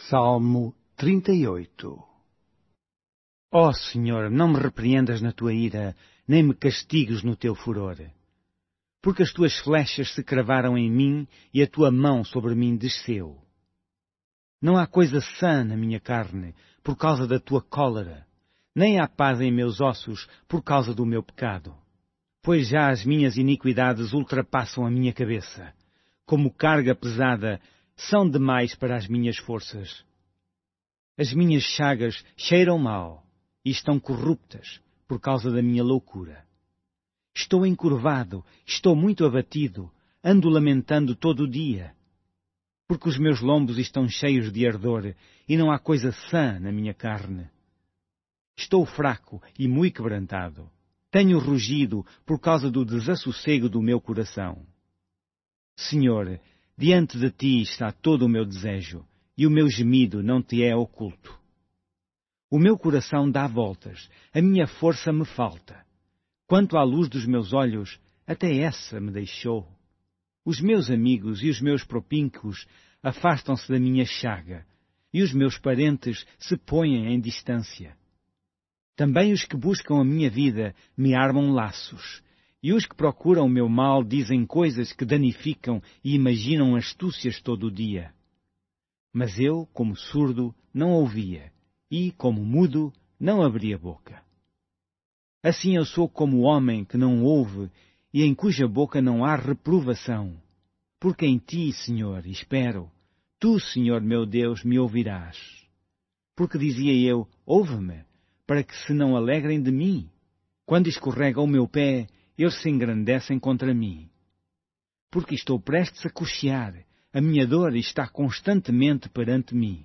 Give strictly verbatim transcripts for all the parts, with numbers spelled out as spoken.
Salmo trinta e oito. Ó Senhor, não me repreendas na tua ira, nem me castigues no teu furor. Porque as tuas flechas se cravaram em mim e a tua mão sobre mim desceu. Não há coisa sã na minha carne, por causa da tua cólera, nem há paz em meus ossos, por causa do meu pecado. Pois já as minhas iniquidades ultrapassam a minha cabeça. Como carga pesada, são demais para as minhas forças. As minhas chagas cheiram mal e estão corruptas por causa da minha loucura. Estou encurvado, estou muito abatido, ando lamentando todo o dia. Porque os meus lombos estão cheios de ardor e não há coisa sã na minha carne. Estou fraco e muito quebrantado. Tenho rugido por causa do desassossego do meu coração. Senhor, diante de ti está todo o meu desejo, e o meu gemido não te é oculto. O meu coração dá voltas, a minha força me falta. Quanto à luz dos meus olhos, até essa me deixou. Os meus amigos e os meus propíncos afastam-se da minha chaga, e os meus parentes se põem em distância. Também os que buscam a minha vida me armam laços, e os que procuram o meu mal dizem coisas que danificam e imaginam astúcias todo o dia. Mas eu, como surdo, não ouvia, e, como mudo, não abria boca. Assim eu sou como o homem que não ouve e em cuja boca não há reprovação. Porque em ti, Senhor, espero. Tu, Senhor meu Deus, me ouvirás. Porque dizia eu, ouve-me, para que se não alegrem de mim. Quando escorrega o meu pé, eles se engrandecem contra mim. Porque estou prestes a coxear, a minha dor está constantemente perante mim.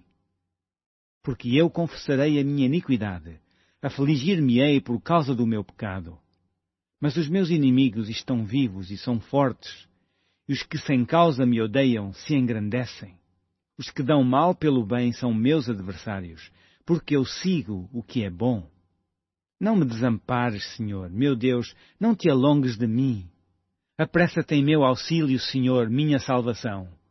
Porque eu confessarei a minha iniquidade, afligir-me-ei por causa do meu pecado. Mas os meus inimigos estão vivos e são fortes, e os que sem causa me odeiam se engrandecem. Os que dão mal pelo bem são meus adversários, porque eu sigo o que é bom. Não me desampares, Senhor, meu Deus, não te alongues de mim. Apressa-te em meu auxílio, Senhor, minha salvação.